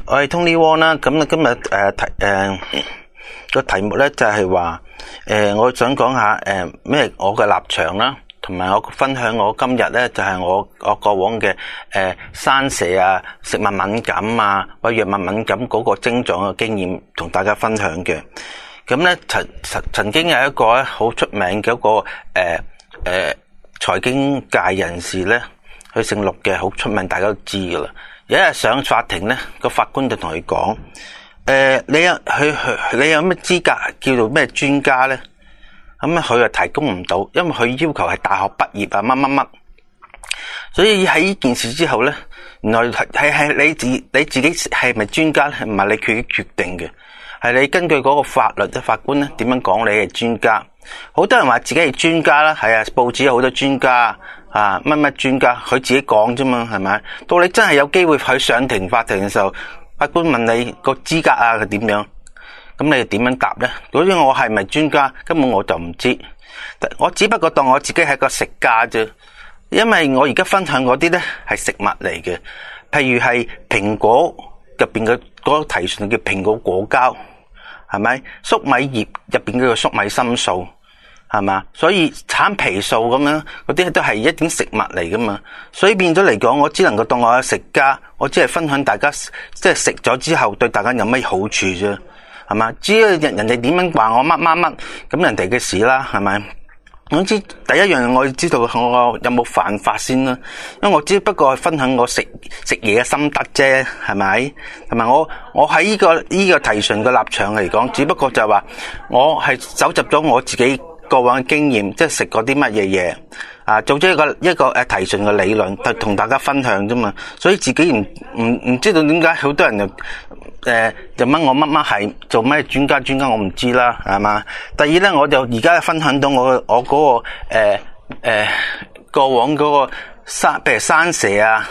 我係 Tony Wong 啦，咁今日個題目咧就係話我想講下咩我嘅立場啦，同埋我分享我今日咧就係我過往嘅生蛇啊、食物敏感啊或者藥物敏感嗰個症狀嘅經驗同大家分享嘅。咁咧曾經有一個咧好出名嘅一個財經界人士咧，佢姓陸嘅，好出名，大家都知噶啦。有一日上法庭咧，個法官就同佢講：你有咩資格叫做咩專家咧？咁佢又提供唔到，因為佢要求係大學畢業啊，乜。所以喺呢件事之後咧，原來係你自己係咪專家咧？唔係你決定嘅，係你根據嗰個法律嘅法官咧點樣講你係專家。好多人話自己係專家啦，係啊，報紙有好多專家啊，乜專家，佢自己講啫嘛，係咪？到你真係有機會去上庭法庭嘅時候，法官問你個資格啊，佢點樣？咁你點樣答咧？如果我係咪專家，根本我就唔知。我只不過當我自己係個食家啫，因為我而家分享嗰啲咧係食物嚟嘅，譬如係蘋果入邊嘅嗰個提純叫蘋果果膠，係咪？粟米葉入邊叫做粟米深素。係嘛？所以橙皮素咁樣嗰啲都係一種食物嚟噶嘛。所以變咗嚟講，我只能夠當我係食家，我只係分享大家即係食咗之後對大家有咩好處啫。係嘛？至於人哋點樣話我乜，咁人哋嘅事啦，係咪？總之第一樣我要知道我有冇犯法先啦。因為我只不過係分享我食嘢嘅心得啫，係咪？同埋我喺呢個提純嘅立場嚟講，只不過就係話我係搜集咗我自己過往嘅經驗，即係食過啲乜嘢嘢啊，做咗一個提純嘅理論，同大家分享啫嘛。所以自己唔知道點解好多人就問我乜係做咩專家，我唔知啦，係嘛。第二咧，我就而家分享到我嗰個過往嗰個譬如生蛇啊、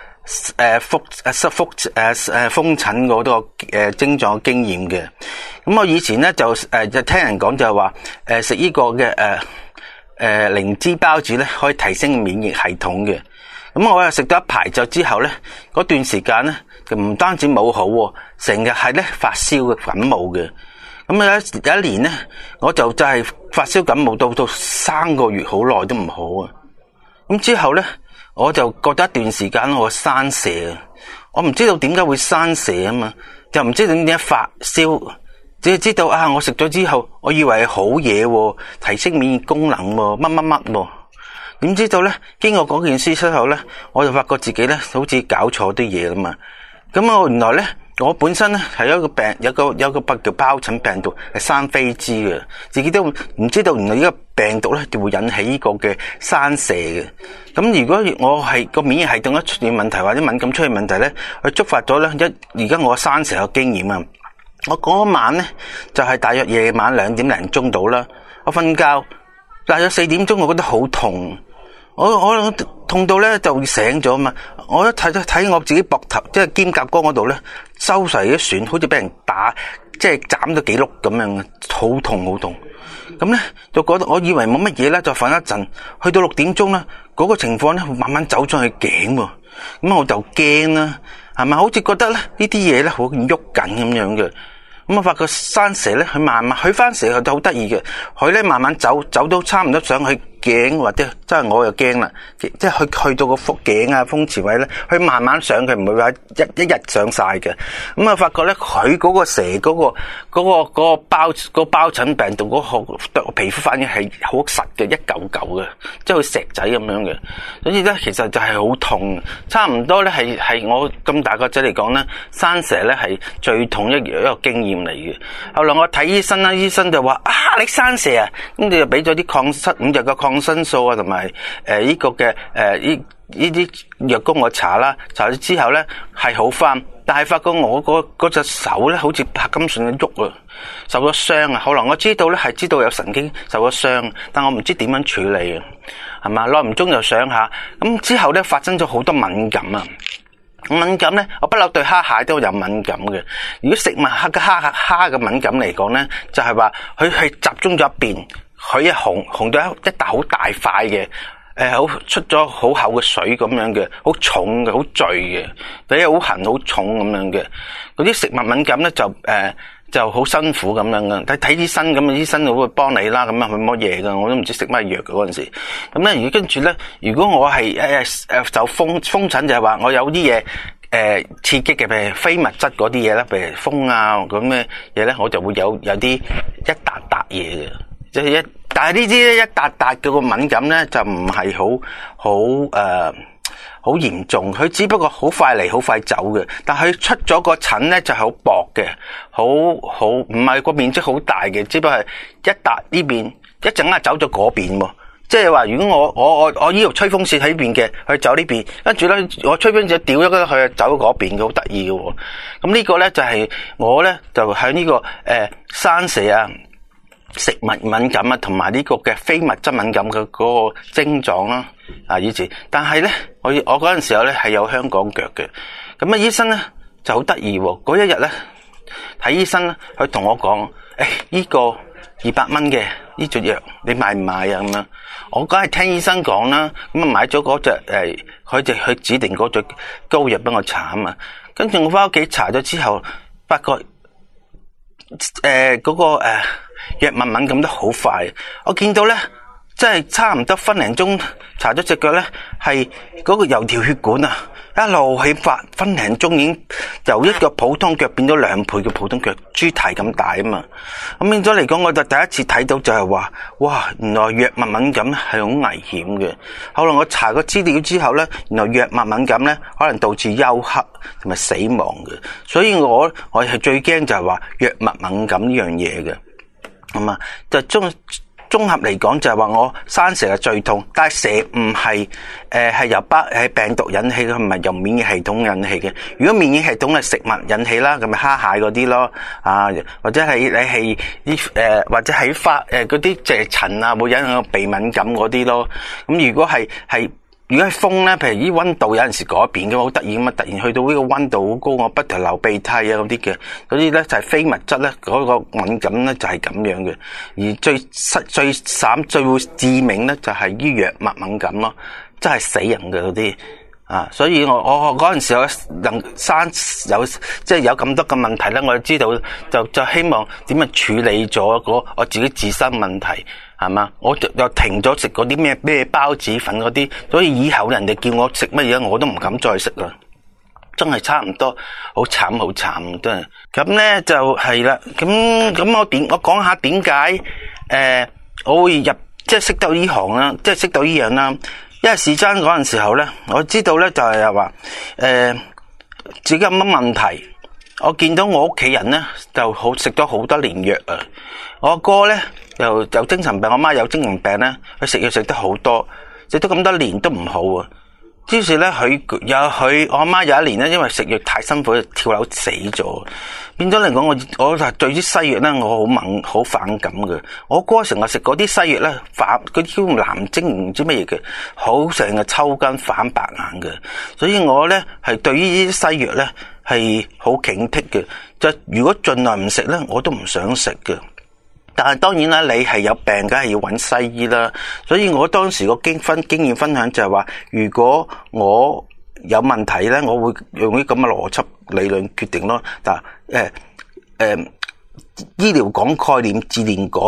風疹嗰個症狀經驗嘅。咁我以前咧就聽人講就係話食呢個嘅靈芝孢子咧可以提升免疫系統嘅。咁我又食咗一排就之後咧，嗰段時間咧就唔單止冇好，成日係咧發燒嘅感冒嘅。咁有一年咧，我就係發燒感冒到3個月，好耐都唔好啊。咁之後咧，我就覺得一段時間我生蛇，我唔知道點解會生蛇啊嘛，就唔知點解發燒。只係知道啊，我食咗之後，我以為係好嘢，提升免疫功能，乜。點知道咧？經過嗰件事之後咧，我就發覺自己咧好似搞錯啲嘢啦嘛。咁我原來咧，我本身咧係有一個病，有個病叫疱疹病毒，係生飛滋嘅。自己都唔知道，原來呢個病毒咧就會引起呢個嘅生蛇嘅。咁如果我係個免疫系統一出現問題或者敏感出現問題咧，佢觸發咗咧而家我生蛇嘅經驗啊！我嗰晚咧就係大約夜晚2點零鐘到啦，我瞓覺大約4點鐘，我覺得好痛，我痛到咧就醒咗嘛。我一睇我自己膊頭，即係肩胛骨嗰度咧，收晒啲損，好似俾人打，即係斬咗幾碌咁樣，好痛。咁咧就覺得我以為冇乜嘢咧，就瞓一陣，去到6點鐘咧，嗰個情況咧慢慢走上去頸喎，咁我就驚啦。係咪好似覺得咧呢啲嘢咧好喐緊咁樣嘅？咁我發覺生蛇咧，佢慢慢去翻蛇就好得意嘅，佢咧慢慢走到差唔多上去頸，或者真係我又驚啦，即係去到個腹頸啊、風池位咧，佢慢慢上，佢唔會話一日上晒嘅。咁啊發覺咧，佢嗰個蛇嗰個疱疹病毒嗰個皮膚反應係好實嘅，一嚿嚿嘅，即係好似石仔咁樣嘅。所以咧，其實就係好痛，差唔多咧係我咁大個仔嚟講咧，生蛇咧係最痛一個經驗嚟嘅。後來我睇醫生啦，醫生就話你生蛇啊，咁你就俾咗啲5日嘅抗生素啊，同埋呢個嘅呢啲藥膏我搽啦，搽咗之後咧係好翻，但係發覺我嗰隻手咧好似柏金遜嘅喐啊，受咗傷啊。後來我知道咧係知道有神經受咗傷，但我唔知點樣處理啊，係嘛，耐唔中就想下，咁之後咧發生咗好多敏感啊。敏感咧，我不嬲對蝦蟹都有敏感嘅。如果食物蝦嘅敏感嚟講咧，就係話佢係集中咗一邊，佢紅到一笪好大塊嘅好出咗好厚嘅水咁樣嘅，好重嘅，好墜嘅，第一好痕好重咁樣嘅。嗰啲食物敏感咧就好辛苦咁樣嘅，睇醫生咁，醫生會幫你啦，咁啊佢乜嘢噶，我都唔知食乜藥嘅嗰陣時。咁咧，跟住咧，如果我係就風疹就係話我有啲嘢刺激嘅，譬如非物質嗰啲嘢咧，譬如風啊咁咩嘢咧，我就會有啲一笪笪嘢嘅，即係但係呢啲咧一笪笪嘅個敏感咧就唔係好嚴重，佢只不過好快嚟好快走嘅，但係佢出咗個疹咧就係好薄嘅，好唔係個面積好大嘅，只不過係一笪呢邊一陣間走咗嗰邊喎。即係話，如果我呢度吹風扇喺呢邊嘅，佢走呢邊，跟住咧我吹風扇掉咗佢走嗰邊嘅，好得意嘅。咁呢個咧就係我咧就喺呢個生蛇啊、食物敏感啊，同埋呢個嘅非物質敏感嘅嗰個症狀啦。以前，但係咧我嗰陣時候咧係有香港腳嘅，咁啊醫生咧就好得意喎。嗰一日咧睇醫生咧，佢同我講：呢個200蚊嘅呢隻藥，你買唔買啊？咁樣，我梗係聽醫生講啦，咁啊買咗嗰隻佢就去指定嗰隻膏藥俾我搽啊嘛。跟住我翻屋企搽咗之後，發覺嗰個藥物敏感得好快。我見到咧，即係差唔多分零鐘搽咗隻腳咧，係嗰個由條血管啊一路起發，分零鐘已經由一個普通腳變咗2倍嘅普通腳，豬蹄咁大啊嘛。咁變咗嚟講，我就第一次睇到就係話，哇，原來藥物敏感係好危險嘅。後來我查個資料之後咧，原來藥物敏感咧可能導致休克同埋死亡嘅。所以我係最驚就係話藥物敏感呢樣嘢嘅。咁啊，就綜合嚟講就係話我生蛇係最痛，但係蛇唔係係由病毒引起嘅，唔係由免疫系統引起嘅。如果免疫系統係食物引起啦，咁咪蝦蟹嗰啲咯，或者係你係啲或者係花嗰啲謝塵啊，會引起鼻敏感嗰啲咯。咁如果係風咧，譬如啲溫度有陣時改變嘅，好得意咁啊！突然去到呢個溫度好高，我不停流鼻涕啊嗰啲嘅，嗰啲咧就係非物質咧嗰個敏感咧就係咁樣嘅。而最會致命咧就係啲藥物敏感咯，真係死人嘅嗰啲。所以我嗰陣時候能即係有咁多嘅問題咧，我就知道就希望點樣處理咗我自己自身問題。係嘛？我又停咗食嗰啲咩孢子粉嗰啲，所以以後人哋叫我食乜嘢，我都唔敢再食啦。真係差唔多，好慘真係。咁咧就係啦。咁我講下點解我會即係識到呢行啦，即係識到呢樣啦。因為時間嗰陣時候咧，我知道咧就係話自己有乜問題。我見到我屋企人咧就好食咗好多年藥啊。我哥咧又有精神病，我媽有精神病咧，佢食藥食得好多，食咗咁多年都唔好啊。於是咧我阿媽有一年咧，因為食藥太辛苦，跳樓死咗。變咗嚟講，我就對啲西藥咧，我好反感嘅。我哥成日食嗰啲西藥咧，嗰啲叫藍精唔知乜嘢嘅，好成日抽筋反白眼嘅。所以我咧係對於呢啲西藥咧係好警惕嘅。就如果盡量唔食咧，我都唔想食嘅。但係當然啦，你係有病，梗係要揾西醫啦。所以我當時個經驗分享就係話，如果我有問題咧，我會用啲咁嘅邏輯理論決定咯。但醫療講概念，治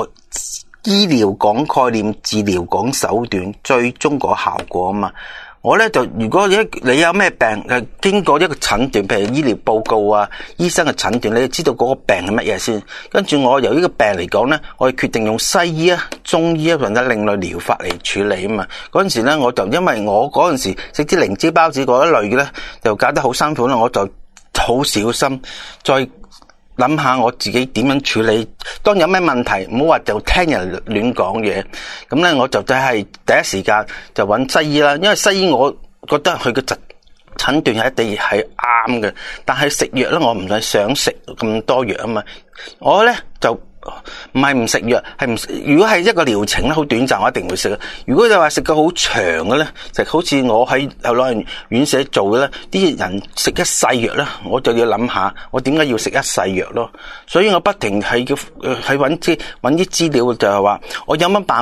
療講手段，最終個效果啊嘛。我咧就如果你有咩病，經過一個診斷，譬如醫療報告啊、醫生嘅診斷，你就知道嗰個病係乜嘢先。跟住我由呢個病嚟講咧，我決定用西醫啊、中醫啊或者另類療法嚟處理啊嘛。嗰陣時咧，我就因為我嗰陣時食啲靈芝孢子嗰一類嘅咧，就搞得好辛苦啦，我就好小心再諗下我自己點樣處理。當有咩問題，唔好話就聽人亂講嘢。咁咧，我就真係第一時間就揾西醫啦。因為西醫我覺得佢嘅診斷係一定係啱嘅，但係食藥咧，我唔係想食咁多藥啊嘛。我咧就唔係唔食藥，如果係一個療程咧，好短暫，我一定會食。如果就話食個好長嘅咧，就好似我喺老人院舍做嘅咧，啲人食一世藥咧，我就要諗下，我點解要食一世藥咯？所以我不停係揾啲資料，就係話我有乜辦法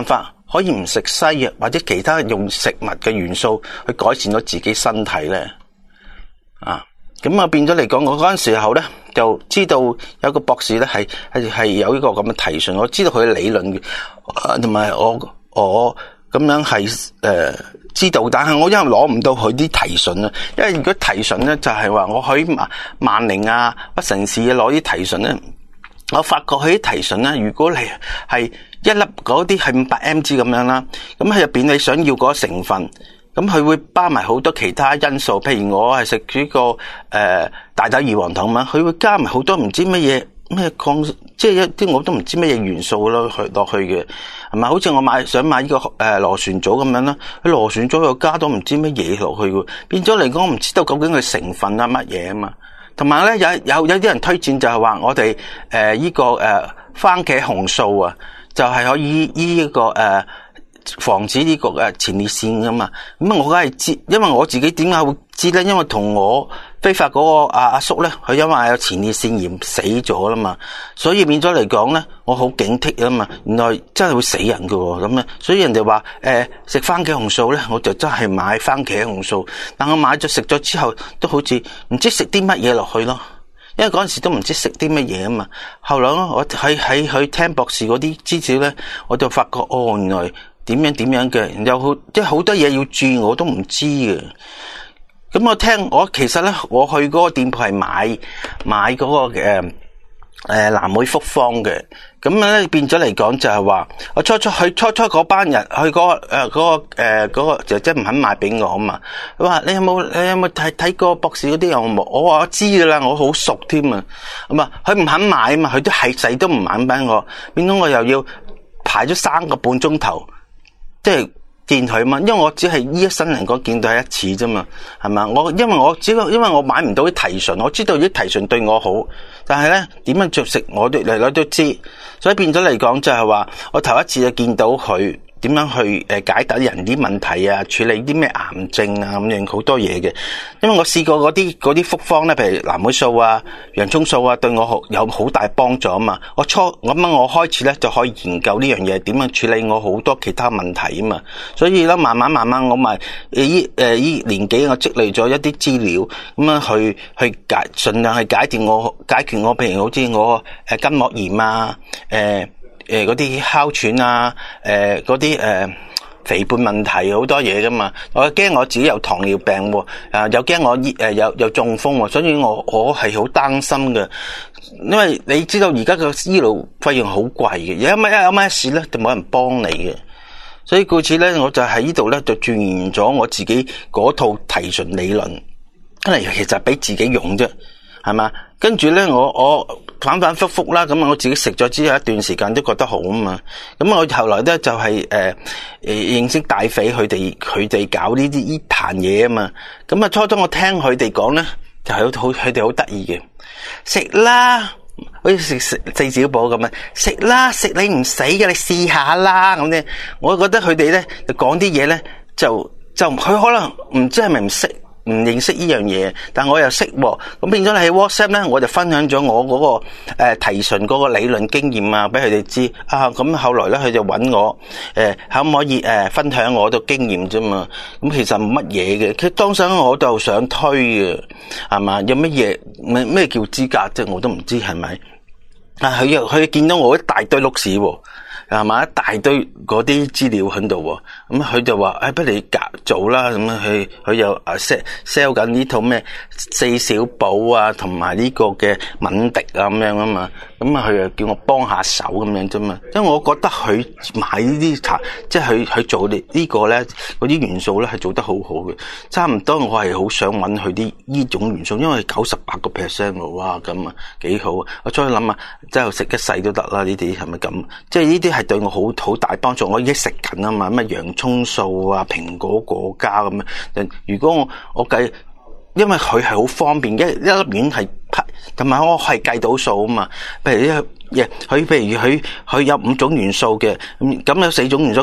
可以唔食西藥或者其他用食物嘅元素去改善咗自己身體咧？咁變咗嚟講，我嗰陣時候咧就知道有個博士咧係有呢個咁嘅提訊，我知道佢嘅理論嘅，同埋我咁樣係知道，但係我因為攞唔到佢啲提訊啊，因為如果提訊咧就係話我去萬寧啊、屈臣氏攞啲提訊咧，我發覺佢啲提訊咧，如果你係一粒嗰啲係500mg 咁樣啦，咁喺入邊你想要嗰個成分。咁佢會包埋好多其他因素，譬如我係食呢個大豆異黃酮嘛，佢會加埋好多唔知乜嘢咩礦，即係一啲我都唔知乜嘢元素咯落去嘅，係咪？好似我想買呢個螺旋藻咁樣啦，佢螺旋藻又加多唔知乜嘢落去嘅，變咗嚟講我唔知道究竟佢成分啊乜嘢啊嘛。同埋咧有啲人推薦就係話我哋呢個番茄紅素啊，就係可以呢個防止呢個前列腺噶嘛，咁我梗係知，因為我自己點解會知咧？因為同我非法嗰個阿叔咧，佢因為有前列腺炎死咗啦嘛，所以變咗嚟講咧，我好警惕啊嘛，原來真係會死人噶喎，咁啊，所以人哋話食番茄紅素咧，我就真係買番茄紅素，但我買咗食咗之後，都好似唔知食啲乜嘢落去咯，因為嗰陣時都唔知食啲乜嘢啊嘛，後來我喺聽博士嗰啲資料咧，我就發覺原來點樣嘅，有即係好多嘢要注意，我都唔知嘅。咁我其實咧，我去嗰個店鋪係買嗰個藍莓複方嘅。咁咧變咗嚟講就係話，我初初嗰班人去嗰個姐姐唔肯買俾我啊嘛。佢話你有冇睇過博士嗰啲有冇？我話我知噶啦，我好熟添啊。咁啊，佢唔肯買啊嘛，佢都係死都唔肯俾我，變咗我又要排咗3個半鐘頭。即係見佢嘛，因為我只係呢一生人講見到一次啫嘛，係嘛？因為我買唔到啲提訊，我知道啲提訊對我好，但係咧點樣着食我都知，所以變咗嚟講就係話，我頭一次就見到佢點樣去解答人啲問題啊，處理啲咩癌症啊咁樣好多嘢嘅。因為我試過嗰啲複方咧，譬如藍莓素啊、洋蔥素啊，對我有好大幫助啊嘛。我開始咧就可以研究呢樣嘢，點樣處理我好多其他問題啊嘛。所以咧慢慢我咪依年紀我積累咗一啲資料，咁樣去盡量去解決我，譬如好似我筋膜炎啊，嗰啲哮喘啊，嗰啲肥胖問題好多嘢噶嘛，我驚我自己有糖尿病喎，又驚我有中風喎，所以我係好擔心嘅，因為你知道而家個醫療費用好貴嘅，有乜事咧就冇人幫你嘅，所以故此咧我就喺呢度咧就鑽研咗我自己嗰套提訊理論，因為其實俾自己用啫，係嘛？跟住咧我反覆啦，咁我自己食咗之後一段時間都覺得好啊嘛，咁我後來咧就係認識大肥佢哋搞呢壇嘢啊嘛，咁啊初我聽佢哋講咧就係佢哋好得意嘅，食啦，好似食四小寶咁啊，食啦，食你唔死嘅，你試下啦咁咧，我覺得佢哋咧就講啲嘢咧就佢可能唔知係咪唔認識呢樣嘢，但我又識喎，咁變咗你喺 WhatsApp 咧，我就分享咗我嗰個提訊嗰個理論經驗啊，俾佢哋知啊。咁後來咧，佢就揾我可唔可以分享我個經驗啫嘛。咁其實冇乜嘢嘅，其實當時我就想推嘅，係嘛？有乜嘢咩叫資格啫？我都唔知係咪。啊，佢見到我一大堆碌屎喎。係嘛，一大堆嗰啲資料喺度喎，咁佢就話不如你做啦，咁佢又sell 緊呢套咩四小寶啊，同埋呢個嘅敏迪啊咁樣啊嘛，咁佢又叫我幫下手咁樣啫嘛，因為我覺得佢買呢啲茶，即係佢做呢個咧，嗰啲元素咧係做得好好嘅，差唔多我係好想揾佢啲呢種元素，因為98%喎，哇咁啊幾好啊！我再諗下，即係食一世都得啦，呢啲係咪咁？即係呢啲係對我好大幫助，我已經食緊啊嘛，咩洋蔥素啊、蘋果果膠咁樣。如果我計，因為佢係好方便，一粒丸係同埋我係計到數啊嘛。譬如佢有5種元素嘅，咁有4種元素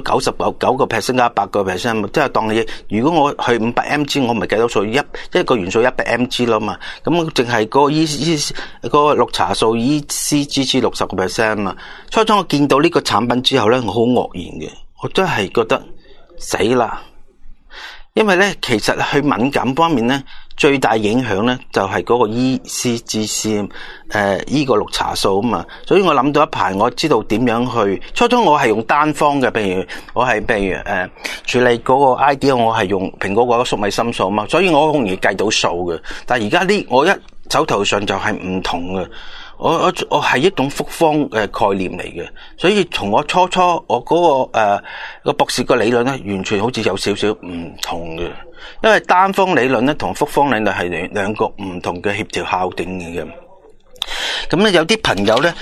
99%加100%，即係當你如果我去500mg，我咪計到數一個元素100mg咯嘛。咁淨係嗰個綠茶素 ECGG 60% 嘛。初我見到呢個產品之後咧，我好愕然嘅。 我真係覺得死啦。因為咧，其實去敏感方面咧，最大影響咧就係嗰個 ECGC 呢個綠茶素啊嘛，所以我諗到一排，我知道點樣去。初我係用單方嘅，譬如處理嗰個 ID， 我係用蘋果嗰個粟米芯素啊嘛，所以我好容易計到數嘅。但係而家呢，我一手頭上就係唔同嘅。我係一種複方嘅概念嚟嘅，所以從我初我嗰個博士個理論咧，完全好似有少少唔同嘅。因為單方理論咧同複方理論係兩個唔同嘅協調效應嚟嘅。咁咧有啲朋友咧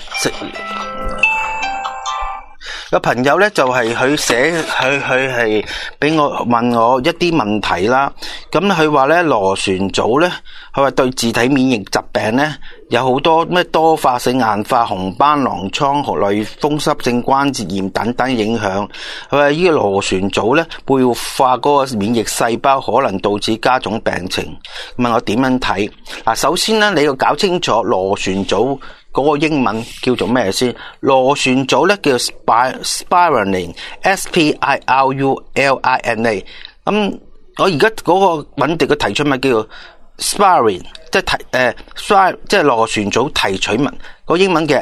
有朋友咧就係佢係俾我問我一啲問題啦。咁佢話咧螺旋藻咧，佢話對自體免疫疾病咧有好多咩多發性硬化、紅斑狼瘡、類風濕性關節炎等等影響。佢話呢個螺旋藻咧會活化嗰個免疫細胞，可能導致加重病情。問我點樣睇？嗱，首先咧你要搞清楚螺旋藻嗰個英文叫做咩先？螺旋藻咧叫 spirulina S-P-I-R-U-L-I-N-A。咁我而家嗰個穩定嘅提取物叫做 spirin， 即係螺旋藻提取物。個英文嘅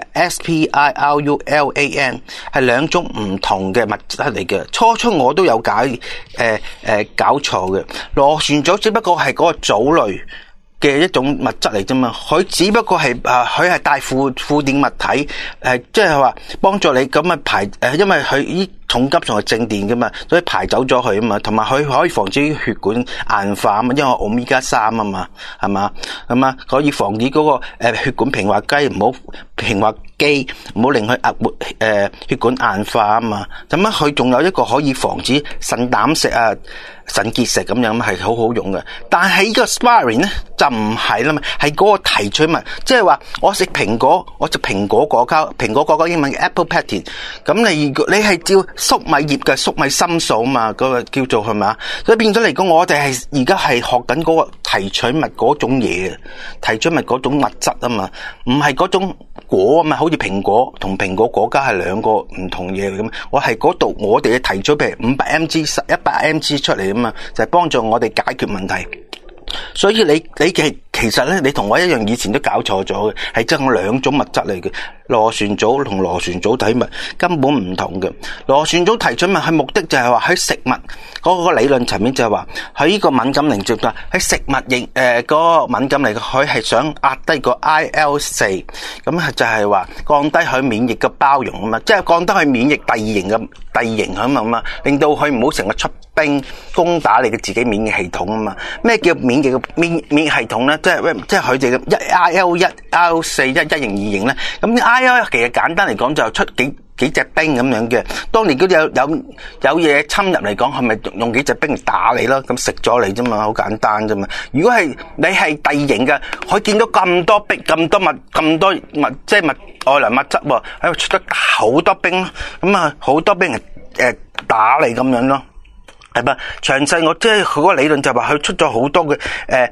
S-P-I-R-U-L-A-N 係兩種唔同嘅物質嚟嘅。初我都有搞錯嘅。螺旋藻只不過係嗰個藻類嘅一種物質嚟啫嘛，佢只不過係佢係帶負電物體，即係話幫助你咁排，因為佢呢重金屬係正電噶嘛，所以排走咗佢啊嘛，同埋佢可以防止血管硬化啊嘛，因為Omega 3啊嘛，係嘛，咁啊可以防止嗰個血管平滑肌唔好令佢血管硬化啊嘛，咁啊佢仲有一個可以防止腎膽石啊、腎結石咁樣，係好好用嘅。但係呢個 spirin 咧就唔係啦嘛，係嗰個提取物，即係話我食蘋果，我食蘋果果膠英文嘅 apple pectin， 咁你係照粟米葉嘅粟米芯素啊嘛，嗰個叫做係嘛，所以變咗嚟講，我哋係而家係學緊嗰個提取物嗰種嘢，提取物嗰種物質啊嘛，唔係嗰種果啊嘛，好似蘋果同蘋果果膠係兩個唔同嘢嚟咁。我係嗰度我哋嘅提取，譬如500mg、100mg 出嚟啊嘛，就係幫助我哋解決問題。所以你其實咧，你同我一樣，以前都搞錯咗嘅，係真係兩種物質嚟嘅。螺旋藻同螺旋藻體物根本唔同嘅。螺旋藻提取物係目的就係話喺食物嗰個理論層面，就係話喺呢個敏感凝集啦，喺食物嗰個敏感嚟嘅，佢係想壓低個 IL4，咁就係話降低佢免疫嘅包容啊嘛，即係降低佢免疫第二型咁啊嘛，令到佢唔好成日出兵攻打你嘅自己免疫系統啊嘛。咩叫免疫系統咧？即係佢哋嘅IL1、IL4、一型、二型咧。咁 IL 其實簡單嚟講就出幾隻兵咁樣嘅。當年嗰啲有嘢侵入嚟講，係咪用幾隻兵嚟打你咯？咁食咗你啫嘛，好簡單啫嘛。如果係你係第二型嘅，佢見到咁多兵、咁多物，即係外來物質喎，喺度出得好多兵，咁啊好多兵打你咁樣咯。係嘛？詳細我即係佢嗰個理論就話佢出咗好多嘅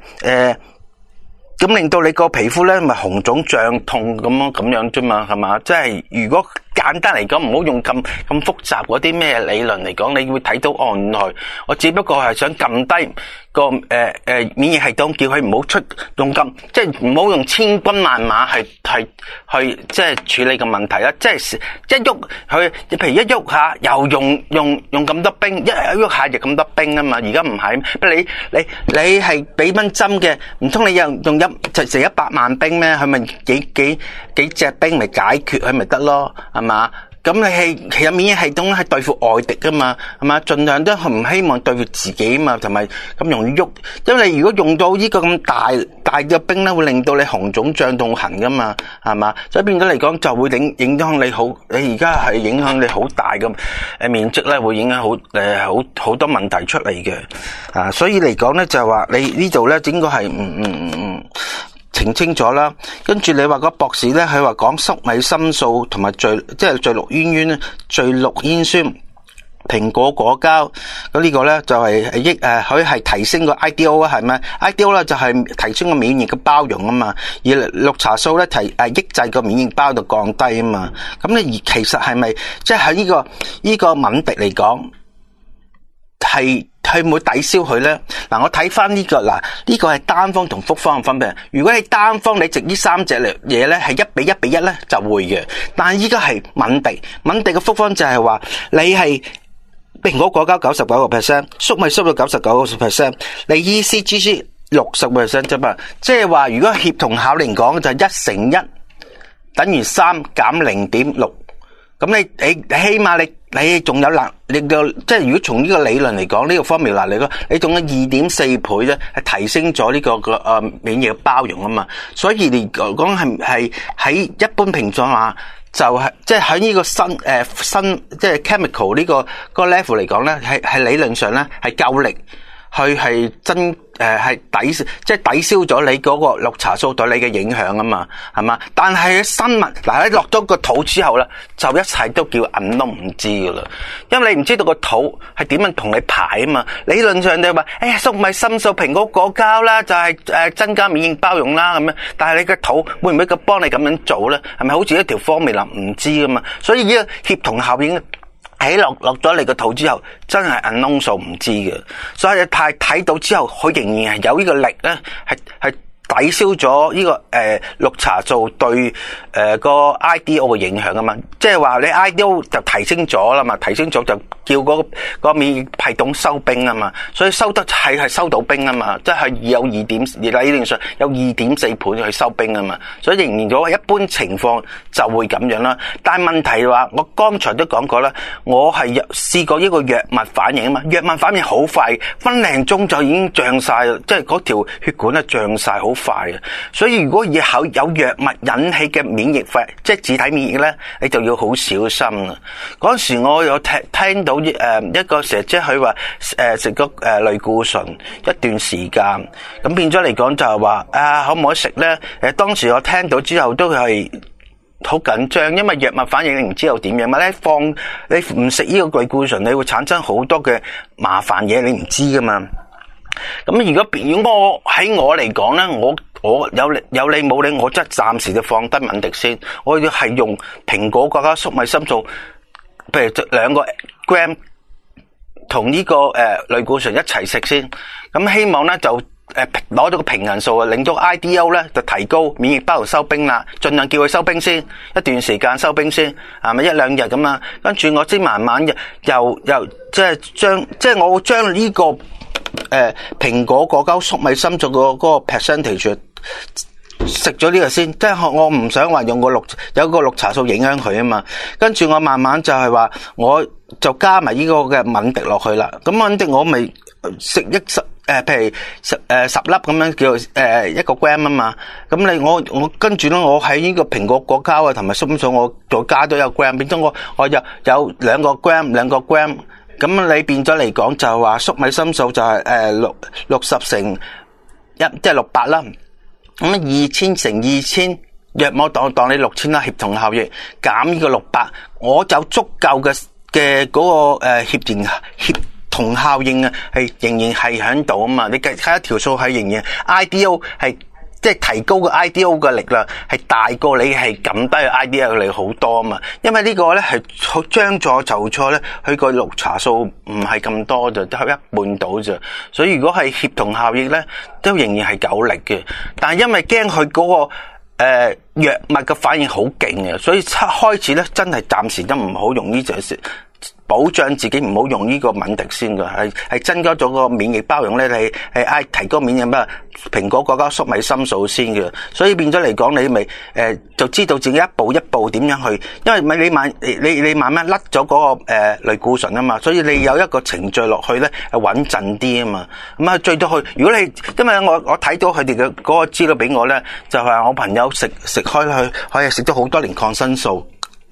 咁令到你個皮膚咧咪紅腫脹痛咁樣啫嘛，係嘛？即係如果簡單嚟講，唔好用咁複雜嗰啲咩理論嚟講，你會睇到原來我只不過係想撳低個免疫系統，叫佢唔好用咁，即係唔好用千軍萬馬去即係處理個問題啦。即係一喐佢，譬如一喐下又用咁多兵，一喐下就咁多兵啊嘛。而家唔係，你係俾蚊針嘅，唔通你又用成100萬兵咩？佢咪幾隻兵咪解決佢咪得咯？係嘛？咁你其實免疫系統係對付外敵噶嘛，係嘛？盡量都唔希望對付自己嘛，同埋咁容易喐。因為你如果用到呢個咁大嘅兵咧，會令到你紅腫脹痛痕噶嘛，係嘛？所以變咗嚟講就會影響你好，你而家係影響你好大嘅面積咧，會影響好多問題出嚟嘅。啊，所以嚟講咧就係話你呢度咧應該係澄清咗啦，跟住你話個博士咧，佢話講粟米芯素同埋即係聚氯煙酸， 蘋果果膠，咁呢個咧就係佢係提升個 IDO 啊，係咪 ？IDO 咧就係提升個免疫嘅包容啊嘛，而綠茶素咧抑制個免疫包度降低啊嘛。咁咧而其實係咪即係喺呢個敏迪嚟講係唔會抵消佢咧？嗱，我睇翻呢個呢個係單方同複方嘅分別。如果你單方你食呢三隻嘢咧係1:1:1咧就會嘅，但係依家係敏迪嘅複方就係話你係蘋果果膠99%，粟米素到99%，你 ECGC 60% 啫嘛。即係話如果協同效應講就1:1等於3減0.6，咁你起碼你仲有你嘅，即係如果從呢個理論嚟講，呢個方面嚟講，你仲有2.4倍咧，係提升咗呢個免疫包容啊嘛。所以嚟講係喺一般情況下，就係即係喺呢個新即係 chemical 呢個 level 嚟講咧，係理論上咧係夠力去係係抵消咗你嗰個綠茶素對你嘅影響啊嘛，係嘛？但係生物你落咗個肚之後咧，就一切都叫銀都唔知噶啦，因為你唔知道個肚係點樣同你排啊嘛。理論上你話，粟米深素蘋果果膠啦，就係增加免疫包容啦咁樣，但係你個肚會唔會幫你咁樣做咧？係咪好似一條formula唔知噶嘛？所以呢個協同效應起落咗你個肚之後，真係 unknown 數唔知嘅，所以睇到之後，佢仍然係有呢個力咧，係抵消咗呢個綠茶素對個 IDO 嘅影響啊嘛。即係話你 IDO 就提升咗啦嘛，提升咗就叫嗰個免疫系統收兵啊嘛，所以收得係收到兵啊嘛，即係有理論上有2.4倍去收兵啊嘛，所以仍然咗一般情況就會咁樣啦。但係問題話，我剛才都講過啦，我係試過呢個藥物反應啊嘛，藥物反應好快，分零鐘就已經脹晒，即係嗰條血管咧脹晒好快啊。所以如果以後有藥物引起嘅免疫反應，即係自體免疫咧，你就要好小心啦。嗰時我有聽到一個姐姐佢話食個類固醇一段時間，咁變咗嚟講就係話可唔可以食咧？當時我聽到之後都係好緊張，因為藥物反應你唔知道點樣嘛，你唔食呢個類固醇，你會產生好多嘅麻煩嘢，你唔知噶嘛。咁如果喺我嚟講咧，我有理冇理，我即係暫時就放低敏迪先，我要係用蘋果果膠粟米深素，譬如2個 gram 同呢個類固醇一齊食先，咁希望咧就攞到個平衡數啊，令到 IDO 咧就提高，免疫包容收兵啦，盡量叫佢收兵先，一段時間收兵先，係咪1-2日咁啊？跟住我先慢慢又即係我會將呢個蘋果果膠粟米深素嗰個 percentage 食咗呢個先，即係我唔想話有個綠茶素影響佢啊嘛。跟住我慢慢就係話，我就加埋呢個嘅敏迪落去啦。咁敏迪我咪食譬如10粒咁樣叫1個 gram 啊嘛。咁我跟住咧，我喺呢個蘋果果膠啊同埋粟米素，我再加多1個 gram，變咗我有2個 gram。咁你變咗嚟講就話粟米深素就係60乘1，即係600啦。咁2000乘2000，約莫當你6000啦，協同效應減呢個600，我就足夠嘅嗰個協同效應啊，係仍然係喺度啊嘛。你計一條數係仍然 IDO 係。即係提高個 IDO 嘅力量係大過你係撳低個 IDO 嘅力好多啊嘛，因為呢個咧係將錯就錯咧，佢個綠茶素唔係咁多就得一半到啫，所以如果係協同效應咧，都仍然係夠力嘅，但係因為驚佢嗰個藥物嘅反應好勁啊，所以開始咧真係暫時都唔好用呢隻事。保障自己唔好用呢個敏迪先㗎，係增加咗個免疫包容咧，係提高免疫咩？蘋果果膠粟米深素先嘅，所以變咗嚟講，你咪就知道自己一步一步點樣去，因為你慢慢甩咗嗰個類固醇啊嘛，所以你有一個程序落去咧係穩陣啲啊嘛。咁啊，最多去，如果你因為我睇到佢哋嘅嗰個資料俾我咧，就係我朋友食開佢係食咗好多年抗生素。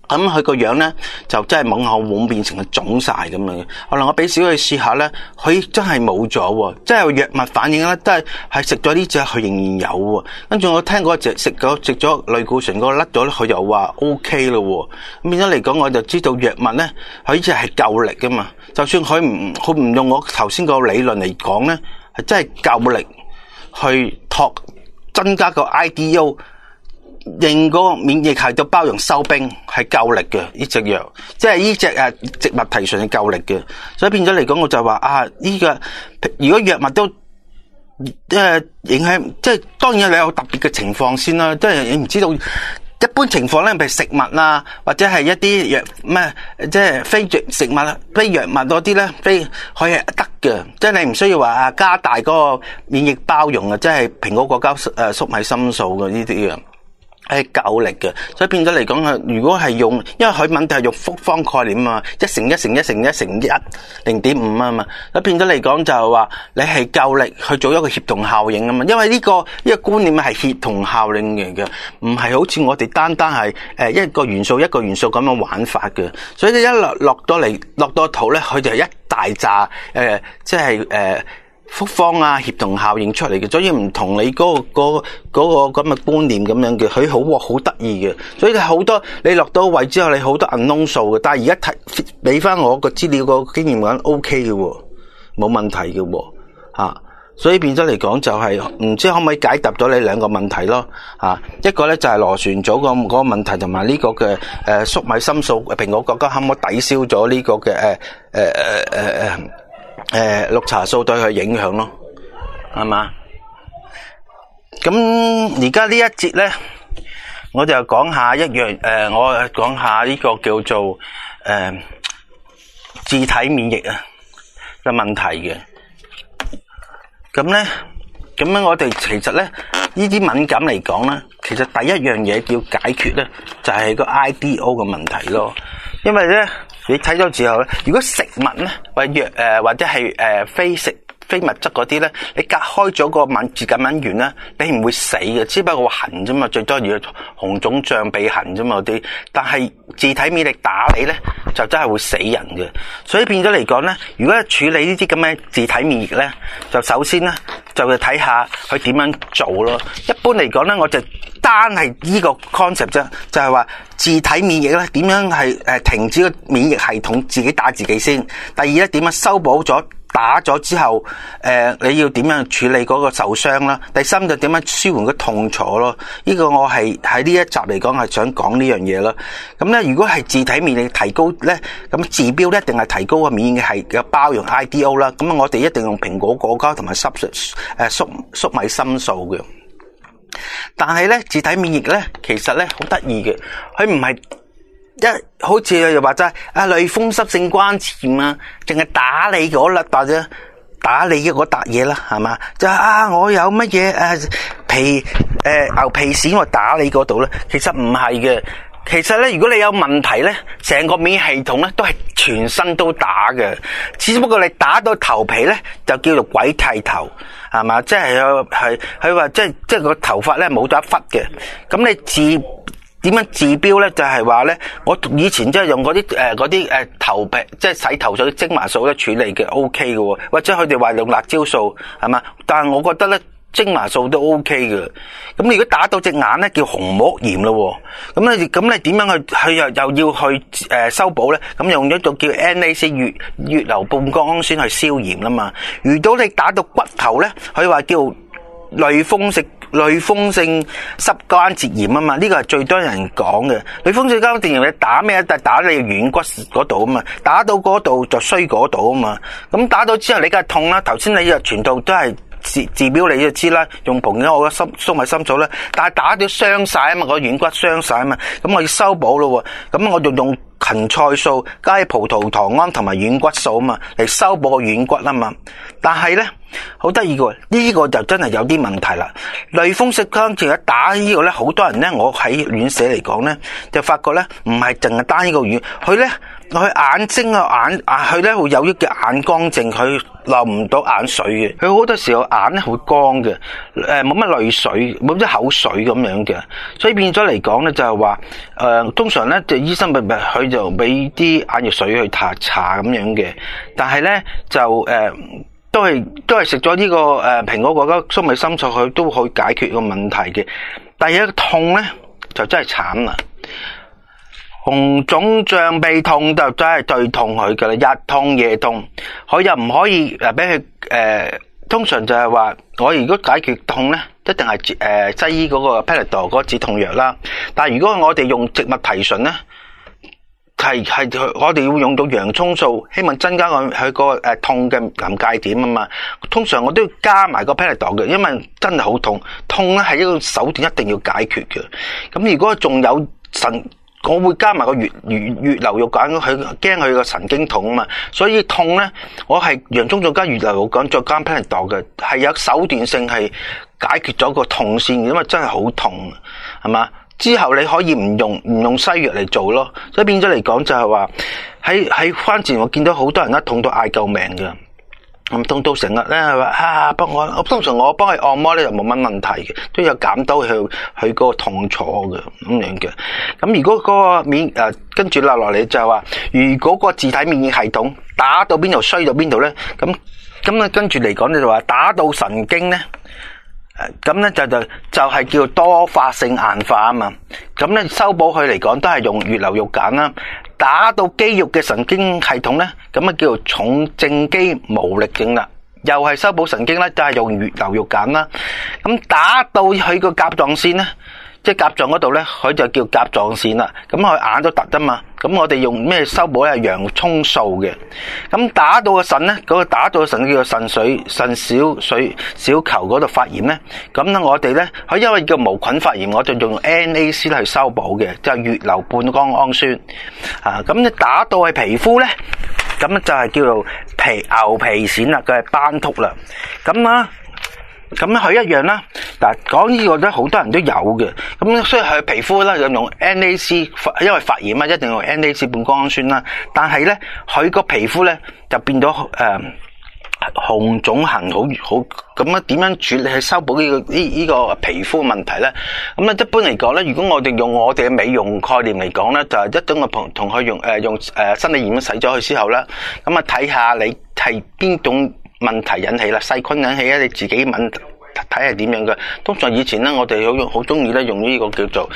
咁佢個樣咧就真係懵口懵變成個腫晒咁樣嘅。後來我俾小佢試下咧，佢真係冇咗喎，即係藥物反應咧，都係食咗呢隻佢仍然有喎。跟住我聽嗰隻食咗類固醇嗰個甩咗咧，佢又話 OK 咯喎。咁變咗嚟講，我就知道藥物咧，佢呢隻係夠力噶嘛。就算佢唔用我頭先個理論嚟講咧，係真係夠力去增加個 IDO。令個免疫系都包容收兵係夠力嘅呢隻藥，即係呢隻植物提純係夠力嘅，所以變咗嚟講，我就話呢個如果藥物都影響，即係當然你有特別嘅情況先啦，即係你唔知道一般情況咧，譬如食物啊，或者係一啲藥咩，即係非食物、非藥物多啲咧，可以係得嘅，即係你唔需要話加大嗰個免疫包容啊，即係蘋果果膠粟米深素嘅呢啲啊。係夠力嘅，所以變咗嚟講如果係用，因為佢問題係用複方概念啊嘛，1×1×1×1 0.5啊嘛，所以變咗嚟講就係話你係夠力去做一個協同效應啊嘛，因為呢個觀念係協同效應嚟嘅，唔係好似我哋單係一個元素一個元素咁樣玩法嘅，所以你一落到圖咧，佢就係一大扎即係複方啊，協同效應出嚟嘅，所以唔同你嗰個咁嘅觀念咁樣嘅，佢好得意嘅，所以好多你落到位之後，你好多 unknown 數嘅，但係而家俾翻我個資料個經驗講 OK 嘅，冇問題嘅，所以變咗嚟講就係唔知可唔可以解答到你兩個問題咯，一個咧就係螺旋藻嗰個問題，同埋呢個嘅粟米深素蘋果國家可唔可以抵消咗呢個嘅綠茶素對佢影響咯，係嘛？咁而家呢一節咧，我就講下一樣我講下呢個叫做自體免疫嘅問題嘅。咁咧，我哋其實咧呢啲敏感嚟講咧，其實第一樣嘢要解決咧，就係個 IDO 嘅問題咯，因為咧。你睇咗之後咧，如果食物咧或者係非物質嗰啲咧，你隔開咗個自體免疫源咧，你唔會死嘅，只不過痕啫嘛，最多要紅腫脹鼻痕啫嘛嗰啲。但係自體免疫打你咧，就真係會死人嘅。所以變咗嚟講咧，如果處理呢啲咁嘅自體免疫咧，就首先咧就要睇下佢點樣做咯。一般嚟講咧，我就單係呢個 concept 啫，就係話自體免疫咧點樣係停止個免疫系統自己打自己先。第二咧點樣修補咗打咗之後，你要點樣處理嗰個受傷啦？第三就點樣舒緩個痛楚咯？呢個我係喺呢一集嚟講係想講呢樣嘢咯。咁咧，如果係自體免疫提高咧，咁治標咧一定係提高個免疫係嘅包容 IDO 啦。咁我哋一定用蘋果果膠同埋粟米深素嘅。但係咧，自體免疫咧，其實咧好得意嘅，佢唔係好似又話齋類風濕性關節炎啊，淨係打你嗰粒或者打你嘅嗰笪嘢啦，係嘛？就我有乜嘢牛皮癬我打你嗰度咧，其實唔係嘅。其實咧，如果你有問題咧，成個免疫系統咧都係全身都打嘅，只不過你打到頭皮咧就叫做鬼剃頭，係嘛？即係佢話即係個頭髮咧冇咗一忽嘅，咁你點樣治標咧？就係話咧，我以前即係用嗰啲頭皮即係洗頭水精華素咧處理嘅 OK 嘅，或者佢哋話用辣椒素係嘛？但係我覺得咧精華素都 OK 嘅。咁你如果打到隻眼咧叫虹膜炎咯，咁你點樣去又要去修補咧？咁用咗一種叫 NAC 乙硫半胱氨酸去消炎啦嘛。如果你打到骨頭咧，佢話叫類風性濕關節炎啊嘛，呢個係最多人講嘅。類風性關節炎你打咩？但係打你軟骨嗰度啊嘛，打到嗰度就衰嗰度啊嘛。咁打到之後你梗係痛啦。頭先你又全套都係治標你就知啦，用蘋果粟米深素啦。但係打到傷晒啊嘛，個軟骨傷晒啊嘛，咁我要修補咯。咁我就用芹菜素加葡萄糖胺同埋軟骨素啊嘛，嚟修補個軟骨啊嘛。但係咧好得意嘅，呢個就真係有啲問題啦。類風濕關節一打呢個咧，好多人咧，我喺院舍嚟講咧，就發覺咧，唔係淨係單呢個院，佢眼睛佢咧會有啲嘅眼乾症，佢流唔到眼水嘅，佢好多時候眼咧會乾嘅，冇乜淚水，冇乜口水咁樣嘅，所以變咗嚟講咧就係話，通常咧就醫生佢就俾啲眼藥水去搽咁樣嘅，但係咧就都係食咗呢個蘋果果粟米深菜，佢都可以解決個問題嘅。第二個痛咧就真係慘啦。紅腫脹鼻痛就真係最痛佢噶啦，日痛夜痛，佢又唔可以俾佢通常就係話，我如果解決痛咧，一定係西醫嗰個 Panadol 嗰個止痛藥啦。但係如果我哋用植物提純咧，係我哋要用到洋蔥素，希望增加佢個痛嘅臨界點啊嘛。通常我都要加埋個 Panadol 嘅，因為真係好痛，痛咧係一個手段，一定要解決嘅。咁如果仲有我會加埋個月流肉鹼，佢驚佢個神經痛啊嘛，所以痛咧，我係洋蔥素加月流肉鹼再加 Panadol 嘅，係有手段性係解決咗個痛先，因為真係好痛，係嘛？之後你可以唔用西藥嚟做咯，所以變咗嚟講就係話喺關節，我見到好多人一痛到嗌救命嘅。咁痛到成日咧係話我通常我幫佢按摩咧就冇乜問題嘅，都有減到佢個痛楚嘅咁樣嘅。咁如果嗰個跟住落嚟就係話，如果個自體免疫系統打到邊度衰到邊度咧，咁咧跟住嚟講咧就話打到神經咧，咁咧就係叫多發性硬化啊嘛。咁咧修補佢嚟講都係用月流肉鹼啦。打到肌肉嘅神經系統咧，咁啊叫做重症肌無力症啦，又係修補神經啦，就係用月流肉鹼啦。咁打到佢個甲狀腺咧，即係甲狀嗰度咧，佢就叫甲狀腺啦。咁佢眼都突啊嘛，咁我哋用咩修補咧？洋蔥素嘅。咁打到個腎咧，嗰個打到個腎叫做腎小球嗰度發炎咧，咁咧我哋咧，佢因為叫無菌發炎，我就用 NAC 去修補嘅，就係月流半胱氨酸啊。咁你打到係皮膚咧，咁就係叫做牛皮癬啦，佢係斑禿啦。咁佢一樣啦。嗱，講呢個咧，好多人都有嘅。咁所以佢皮膚咧就用 NAC， 因為發炎嘛，一定用 NAC 半胱氨酸啦。但係咧，佢個皮膚咧就變咗紅腫痕，好咁啊？點樣處理去修補呢個皮膚問題咧？咁啊，一般嚟講咧，如果我哋用我哋嘅美容概念嚟講咧，就係一種嘅同佢用生理鹽洗咗佢之後咧，咁啊睇下你係邊種問題引起啦，細菌引起啊，你自己睇係點樣嘅。通常以前咧，我哋好中意咧用呢個叫做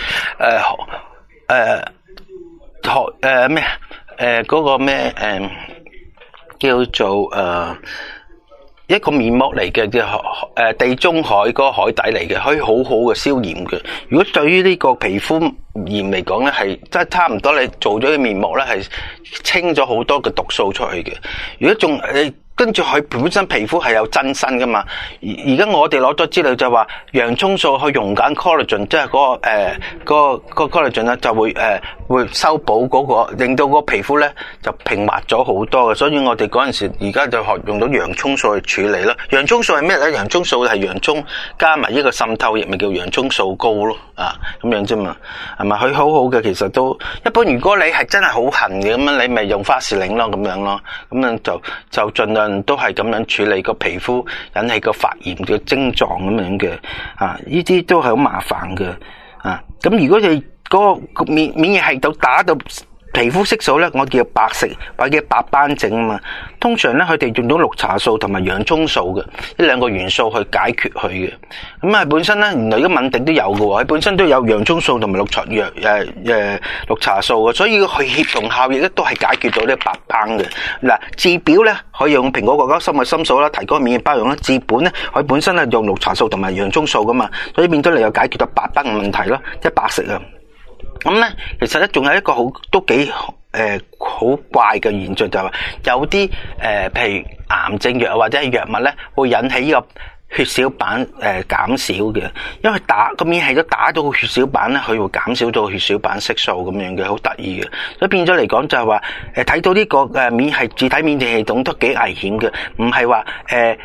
叫做一個面膜嚟嘅，叫地中海嗰個海底嚟嘅，可以好好嘅消炎嘅。如果對於呢個皮膚炎嚟講咧，係即係差唔多你做咗啲面膜咧，係清咗好多嘅毒素出去嘅。如果仲跟住佢本身皮膚係有增生噶嘛，而家我哋攞咗資料就話洋蔥素去溶解 collagen， 即係嗰個 collagen 咧就會修補嗰個，令到個皮膚咧就平滑咗好多嘅。所以我哋嗰陣時而家就學用到洋蔥素去處理啦。洋蔥素係咩咧？洋蔥素係洋蔥加埋呢個滲透液，咪叫洋蔥素膏咯，咁樣啫嘛，係咪？佢好好嘅，其實都一般。如果你係真係好痕嘅咁樣，你咪用花士靈咯，咁樣咯，咁樣就盡量都係咁樣處理個皮膚引起個發炎嘅症狀咁樣嘅，呢啲都係好麻煩嘅，咁如果你嗰個免疫系統打到皮膚色素咧，我叫白色或者白斑症啊嘛。通常咧，佢哋用到綠茶素同埋洋蔥素嘅呢兩個元素去解決佢嘅。咁啊，本身咧原來個敏定都有嘅喎，佢本身都有洋蔥素同埋綠茶素嘅，所以佢協同效應咧都係解決到呢白斑嘅。嗱，治表咧可以用蘋果國家生物深素啦，提高免疫包容啦。治本咧，佢本身係用綠茶素同埋洋蔥素噶嘛，所以變咗你又解決到白斑嘅問題咯，即係白色啊。咁咧，其實咧仲有一個都幾好怪嘅現象，就係話有啲譬如癌症藥或者係藥物咧，會引起呢個血小板減少嘅，因為打個免疫系統打到個血小板咧，佢會減少到血小板色素咁樣嘅，好得意嘅。所以變咗嚟講就係話睇到呢個自體免疫系統都幾危險嘅，唔係話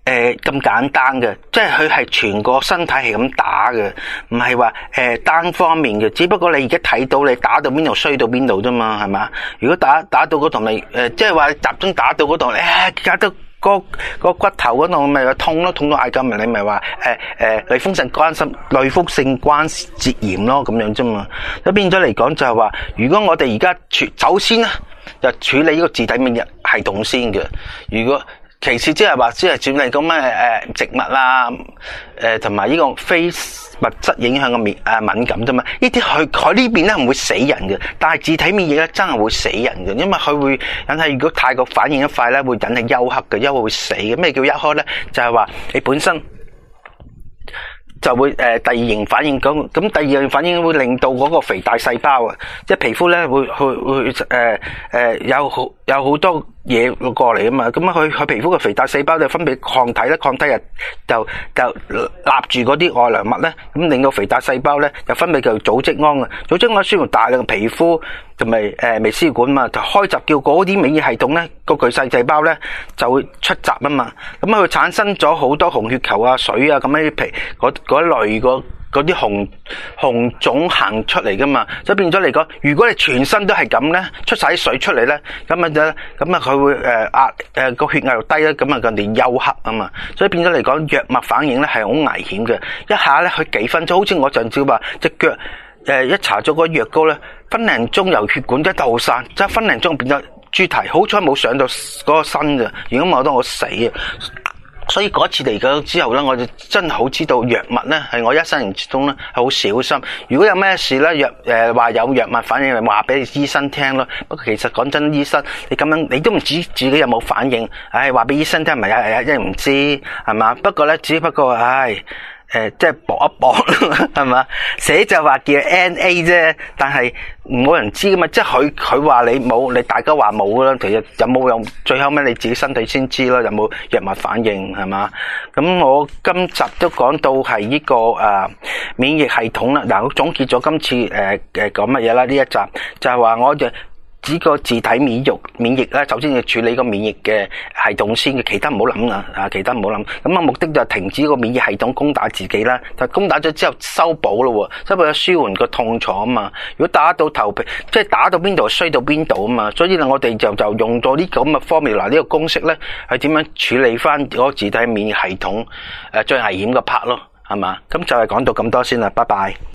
咁簡單嘅，即係佢係全個身體係咁打嘅，唔係話單方面嘅。只不過你而家睇到你打到邊度衰到邊度啫嘛，係嘛？如果打到嗰度咪即係話集中打到嗰度，打到個骨頭嗰度咪痛咯，痛到嗌救命，你咪話類風性關節炎咯，咁樣啫嘛。咁變咗嚟講就係話，如果我哋而家首先咧就處理呢個自體免疫系統先嘅，如果其次即係話，即係處理咁咩植物啦，同埋呢個非物質影響嘅敏感啫嘛。呢啲佢呢邊咧唔會死人嘅，但係自體免疫咧真係會死人嘅，因為佢會引起，如果太過反應得快咧，會引起休克嘅，休克會死嘅。咩叫休克咧？就係話你本身就會第二型反應，咁第二型反應會令到嗰個肥大細胞啊，即係皮膚咧會有好多嘢過嚟啊嘛，咁佢皮膚嘅肥大細胞就分泌抗體咧，抗體就立住嗰啲外來物咧，咁令到肥大細胞咧就分泌叫組織胺啊，組織胺輸入大量嘅皮膚同埋微絲管嘛，就開閘叫嗰啲免疫系統咧個巨細細胞咧就會出閘啊嘛，咁佢產生咗好多紅血球啊、水啊咁樣啲皮嗰類嗰啲紅腫行出嚟噶嘛，所以變咗嚟講，如果你全身都係咁咧，出晒啲水出嚟咧，咁佢會個血壓又低咧，咁啊人哋休克啊嘛，所以變咗嚟講，藥物反應咧係好危險嘅，一下咧佢幾分鐘，好似我上次話隻腳一搽咗個藥膏咧，分零鐘由血管一度散，即係分零鐘變咗豬蹄，好彩冇上到嗰個身嘅，如果唔係我死啊！所以嗰次嚟咗之後咧，我就真係好知道藥物咧係我一生人之中咧係好小心。如果有咩事咧，話有藥物反應，咪話俾醫生聽咯。不過其實講真，醫生你咁樣你都唔知自己有冇反應，話俾醫生聽咪一唔知係嘛？不過咧，只不過即係搏一搏係嘛？寫就話叫 NA 啫，但係冇人知噶嘛。即係佢話你冇，你大家話冇啦。其實有冇用，最後尾你自己身體先知咯。有冇藥物反應係嘛？咁我今集都講到係呢個免疫系統啦。嗱，我總結咗今次講乜嘢啦？呢一集就係話我就指個自體免疫咧，首先要處理個免疫嘅系統先嘅，其他唔好諗啦，其他唔好諗。咁目的就係停止個免疫系統攻打自己啦，就攻打咗之後修補咯，修補咗舒緩個痛楚啊嘛。如果打到頭皮，即係打到邊度衰到邊度啊嘛。所以咧，我哋就用咗呢咁嘅formula呢個公式咧，係點樣處理翻嗰個自體免疫系統最危險嘅 part 咯，係嘛？咁就係講到咁多先啦，拜拜。